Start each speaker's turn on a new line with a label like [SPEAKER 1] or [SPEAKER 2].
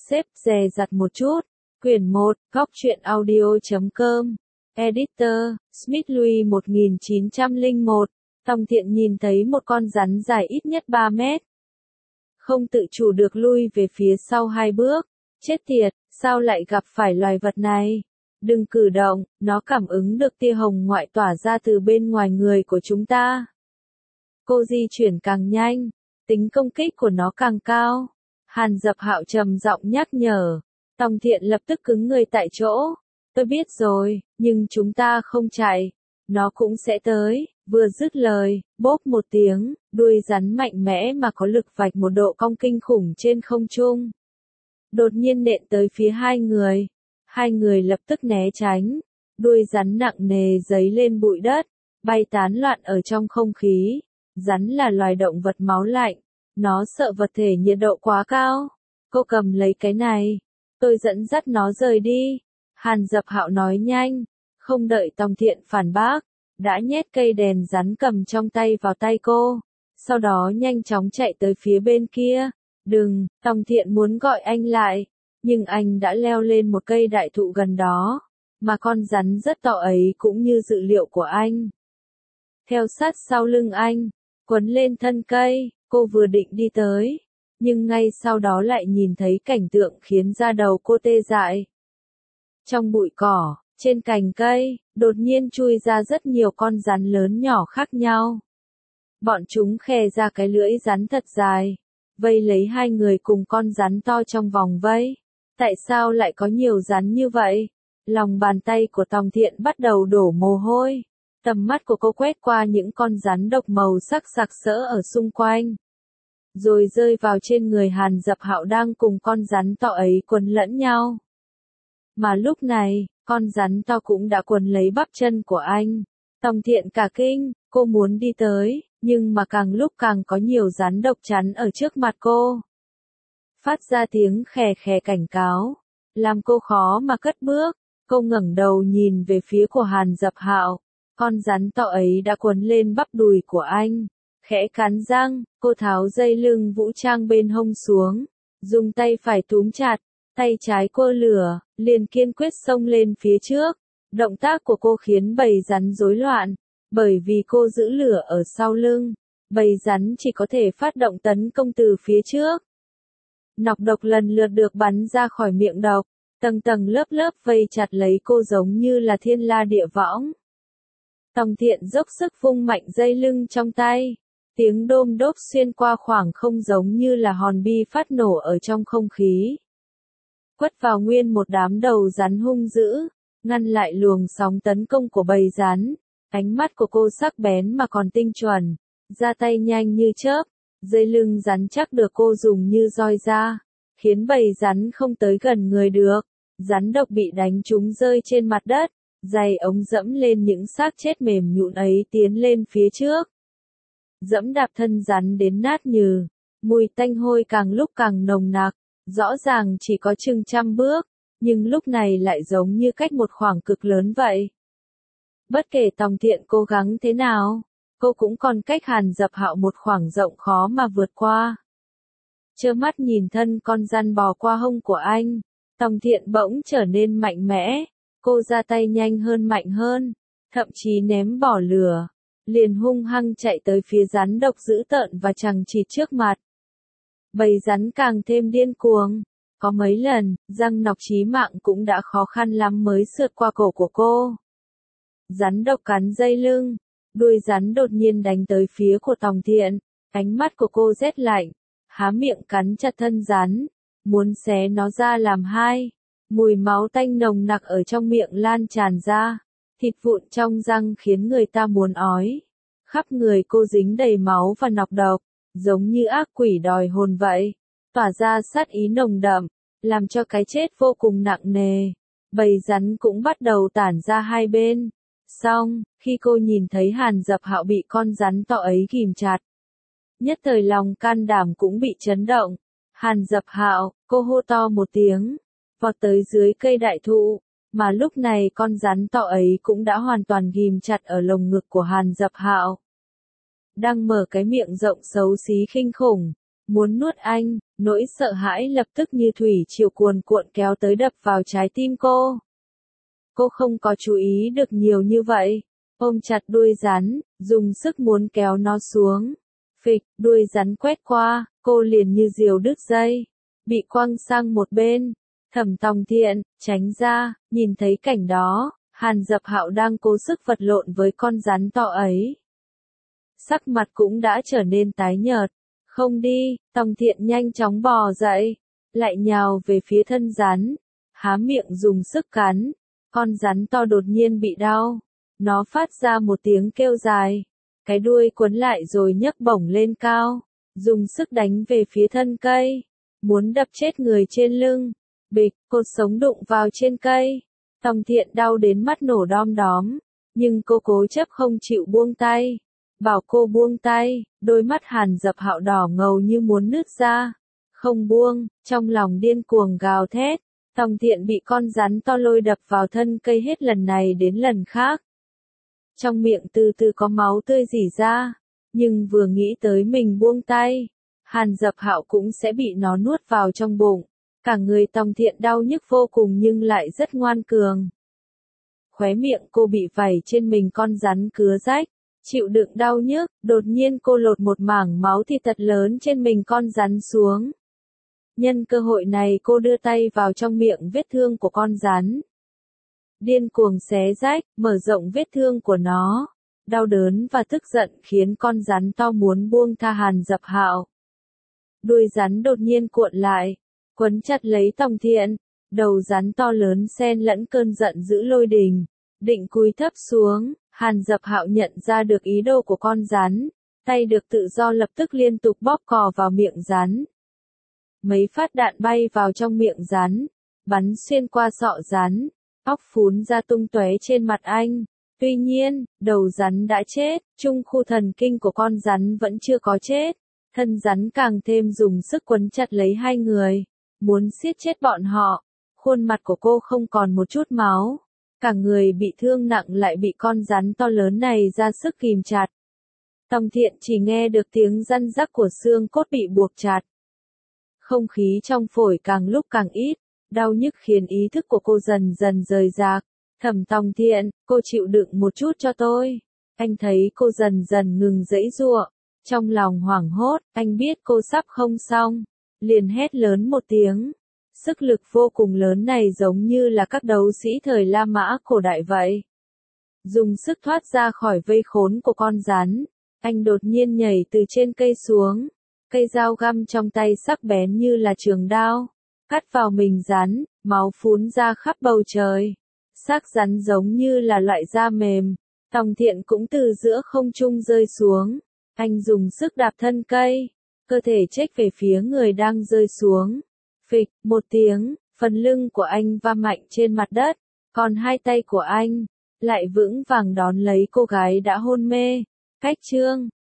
[SPEAKER 1] xếp dè dặt một chút. Quyển 1, Góc truyện audio.com. Editor, Smith Louis 1901. Tòng Thiện nhìn thấy một con rắn dài ít nhất 3 mét. Không tự chủ được lui về phía sau 2 bước. Chết tiệt, sao lại gặp phải loài vật này? Đừng cử động, nó cảm ứng được tia hồng ngoại tỏa ra từ bên ngoài người của chúng ta. Cô di chuyển càng nhanh, tính công kích của nó càng cao. Hàn Dập Hạo trầm giọng nhắc nhở. Tòng Thiện lập tức cứng người tại chỗ. Tôi biết rồi, nhưng chúng ta không chạy. Nó cũng sẽ tới. Vừa dứt lời, bốp một tiếng, đuôi rắn mạnh mẽ mà có lực vạch một độ cong kinh khủng trên không trung. Đột nhiên nện tới phía hai người. Hai người lập tức né tránh. Đuôi rắn nặng nề giấy lên bụi đất, bay tán loạn ở trong không khí. Rắn là loài động vật máu lạnh. Nó sợ vật thể nhiệt độ quá cao. Cô cầm lấy cái này. Tôi dẫn dắt nó rời đi. Hàn Dập Hạo nói nhanh. Không đợi Tòng Thiện phản bác. Đã nhét cây đèn rắn cầm trong tay vào tay cô. Sau đó nhanh chóng chạy tới phía bên kia. Đừng, Tòng Thiện muốn gọi anh lại. Nhưng anh đã leo lên một cây đại thụ gần đó. Mà con rắn rất to ấy cũng như dự liệu của anh. Theo sát sau lưng anh. Quấn lên thân cây. Cô vừa định đi tới. Nhưng ngay sau đó lại nhìn thấy cảnh tượng khiến da đầu cô tê dại. Trong bụi cỏ, trên cành cây, đột nhiên chui ra rất nhiều con rắn lớn nhỏ khác nhau. Bọn chúng khè ra cái lưỡi rắn thật dài. Vây lấy hai người cùng con rắn to trong vòng vây. Tại sao lại có nhiều rắn như vậy? Lòng bàn tay của Tòng Thiện bắt đầu đổ mồ hôi. Tầm mắt của cô quét qua những con rắn độc màu sắc sặc sỡ ở xung quanh. Rồi rơi vào trên người Hàn Dập Hạo đang cùng con rắn to ấy quấn lẫn nhau. Mà lúc này, con rắn to cũng đã quấn lấy bắp chân của anh. Tòng Thiện cả kinh, cô muốn đi tới, nhưng mà càng lúc càng có nhiều rắn độc chắn ở trước mặt cô. Phát ra tiếng khè khè cảnh cáo, làm cô khó mà cất bước. Cô ngẩng đầu nhìn về phía của Hàn Dập Hạo. Con rắn to ấy đã quấn lên bắp đùi của anh. Khẽ cắn răng, cô tháo dây lưng vũ trang bên hông xuống. Dùng tay phải túm chặt, tay trái cô lửa, liền kiên quyết xông lên phía trước. Động tác của cô khiến bầy rắn rối loạn. Bởi vì cô giữ lửa ở sau lưng, bầy rắn chỉ có thể phát động tấn công từ phía trước. Nọc độc lần lượt được bắn ra khỏi miệng độc. Tầng tầng lớp lớp vây chặt lấy cô giống như là thiên la địa võng. Tòng Thiện dốc sức vung mạnh dây lưng trong tay. Tiếng đôm đốp xuyên qua khoảng không giống như là hòn bi phát nổ ở trong không khí. Quất vào nguyên một đám đầu rắn hung dữ, ngăn lại luồng sóng tấn công của bầy rắn. Ánh mắt của cô sắc bén mà còn tinh chuẩn, ra tay nhanh như chớp. Dây lưng rắn chắc được cô dùng như roi da, khiến bầy rắn không tới gần người được. Rắn độc bị đánh trúng rơi trên mặt đất, giày ống dẫm lên những xác chết mềm nhũn ấy tiến lên phía trước. Dẫm đạp thân rắn đến nát nhừ, mùi tanh hôi càng lúc càng nồng nặc, rõ ràng chỉ có chừng 100 bước, nhưng lúc này lại giống như cách một khoảng cực lớn vậy. Bất kể Tòng Thiện cố gắng thế nào, cô cũng còn cách Hàn Dập Hạo một khoảng rộng khó mà vượt qua. Trơ mắt nhìn thân con rắn bò qua hông của anh, Tòng Thiện bỗng trở nên mạnh mẽ, cô ra tay nhanh hơn mạnh hơn, thậm chí ném bỏ lửa, liền hung hăng chạy tới phía rắn độc dữ tợn và chằng chịt trước mặt. Bầy rắn càng thêm điên cuồng, có mấy lần, răng nọc chí mạng cũng đã khó khăn lắm mới sượt qua cổ của cô. Rắn độc cắn dây lưng, đuôi rắn đột nhiên đánh tới phía của Tòng Thiện, ánh mắt của cô rét lạnh, há miệng cắn chặt thân rắn, muốn xé nó ra làm hai. Mùi máu tanh nồng nặc ở trong miệng lan tràn ra, thịt vụn trong răng khiến người ta muốn ói. Khắp người cô dính đầy máu và nọc độc, giống như ác quỷ đòi hồn vậy, tỏa ra sát ý nồng đậm, làm cho cái chết vô cùng nặng nề. Bầy rắn cũng bắt đầu tản ra hai bên. Xong, khi cô nhìn thấy Hàn Dập Hạo bị con rắn to ấy ghìm chặt, nhất thời lòng can đảm cũng bị chấn động. Hàn Dập Hạo, cô hô to một tiếng, vọt tới dưới cây đại thụ, mà lúc này con rắn to ấy cũng đã hoàn toàn ghim chặt ở lồng ngực của Hàn Dập Hạo. Đang mở cái miệng rộng xấu xí khinh khủng, muốn nuốt anh, Nỗi sợ hãi lập tức như thủy triều cuồn cuộn kéo tới đập vào trái tim cô. Cô không có chú ý được nhiều như vậy. Ôm chặt đuôi rắn, dùng sức muốn kéo nó xuống. Phịch, đuôi rắn quét qua, cô liền như diều đứt dây. Bị quăng sang một bên. Thẩm Tòng Thiện, tránh ra, nhìn thấy cảnh đó, Hàn Dập Hạo đang cố sức vật lộn với con rắn to ấy. Sắc mặt cũng đã trở nên tái nhợt. Không đi, Tòng Thiện nhanh chóng bò dậy, lại nhào về phía thân rắn, há miệng dùng sức cắn. Con rắn to đột nhiên bị đau, nó phát ra một tiếng kêu dài, cái đuôi quấn lại rồi nhấc bổng lên cao, dùng sức đánh về phía thân cây, muốn đập chết người trên lưng. Bịch, cột sống đụng vào trên cây. Tòng Thiện đau đến mắt nổ đom đóm, nhưng cô cố chấp không chịu buông tay. Bảo cô buông tay, đôi mắt Hàn Dập Hạo đỏ ngầu như muốn nứt ra. Không buông, trong lòng điên cuồng gào thét. Tòng Thiện bị con rắn to lôi đập vào thân cây hết lần này đến lần khác. Trong miệng từ từ có máu tươi rỉ ra, nhưng vừa nghĩ tới mình buông tay, Hàn Dập Hạo cũng sẽ bị nó nuốt vào trong bụng. Cả người Tòng Thiện đau nhức vô cùng nhưng lại rất ngoan cường. Khóe miệng cô bị vảy trên mình con rắn cứa rách, chịu đựng đau nhức, đột nhiên cô lột một mảng máu thịt thật lớn trên mình con rắn xuống. Nhân cơ hội này cô đưa tay vào trong miệng vết thương của con rắn. Điên cuồng xé rách, mở rộng vết thương của nó. Đau đớn và tức giận khiến con rắn to muốn buông tha Hàn Dập Hạo. Đuôi rắn đột nhiên cuộn lại, quấn chặt lấy Tòng Thiện. Đầu rắn to lớn xen lẫn cơn giận dữ lôi đình, định cúi thấp xuống. Hàn Dập Hạo nhận ra được ý đồ của con rắn, tay được tự do lập tức liên tục bóp cò vào miệng rắn. Mấy phát đạn bay vào trong miệng rắn, bắn xuyên qua sọ rắn, óc phún ra tung tóe trên mặt anh. Tuy nhiên, đầu rắn đã chết, trung khu thần kinh của con rắn vẫn chưa có chết. Thân rắn càng thêm dùng sức quấn chặt lấy hai người, muốn siết chết bọn họ. Khuôn mặt của cô không còn một chút máu. Cả người bị thương nặng lại bị con rắn to lớn này ra sức kìm chặt. Tòng Thiện chỉ nghe được tiếng răn rắc của xương cốt bị buộc chặt. Không khí trong phổi càng lúc càng ít, đau nhức khiến ý thức của cô dần dần rời rạc. Thẩm Tòng Thiện, cô chịu đựng một chút cho tôi. Anh thấy cô dần dần ngừng giãy giụa, trong lòng hoảng hốt, anh biết cô sắp không xong, liền hét lớn một tiếng. Sức lực vô cùng lớn này giống như là các đấu sĩ thời La Mã cổ đại vậy. Dùng sức thoát ra khỏi vây khốn của con rắn, anh đột nhiên nhảy từ trên cây xuống. Cây dao găm trong tay sắc bén như là trường đao, cắt vào mình rắn, máu phún ra khắp bầu trời. Xác rắn giống như là loại da mềm. Tòng Thiện cũng từ giữa không trung rơi xuống. Anh dùng sức đạp thân cây, cơ thể chếch về phía người đang rơi xuống. Phịch, một tiếng, phần lưng của anh va mạnh trên mặt đất, còn hai tay của anh lại vững vàng đón lấy cô gái đã hôn mê. Cách chương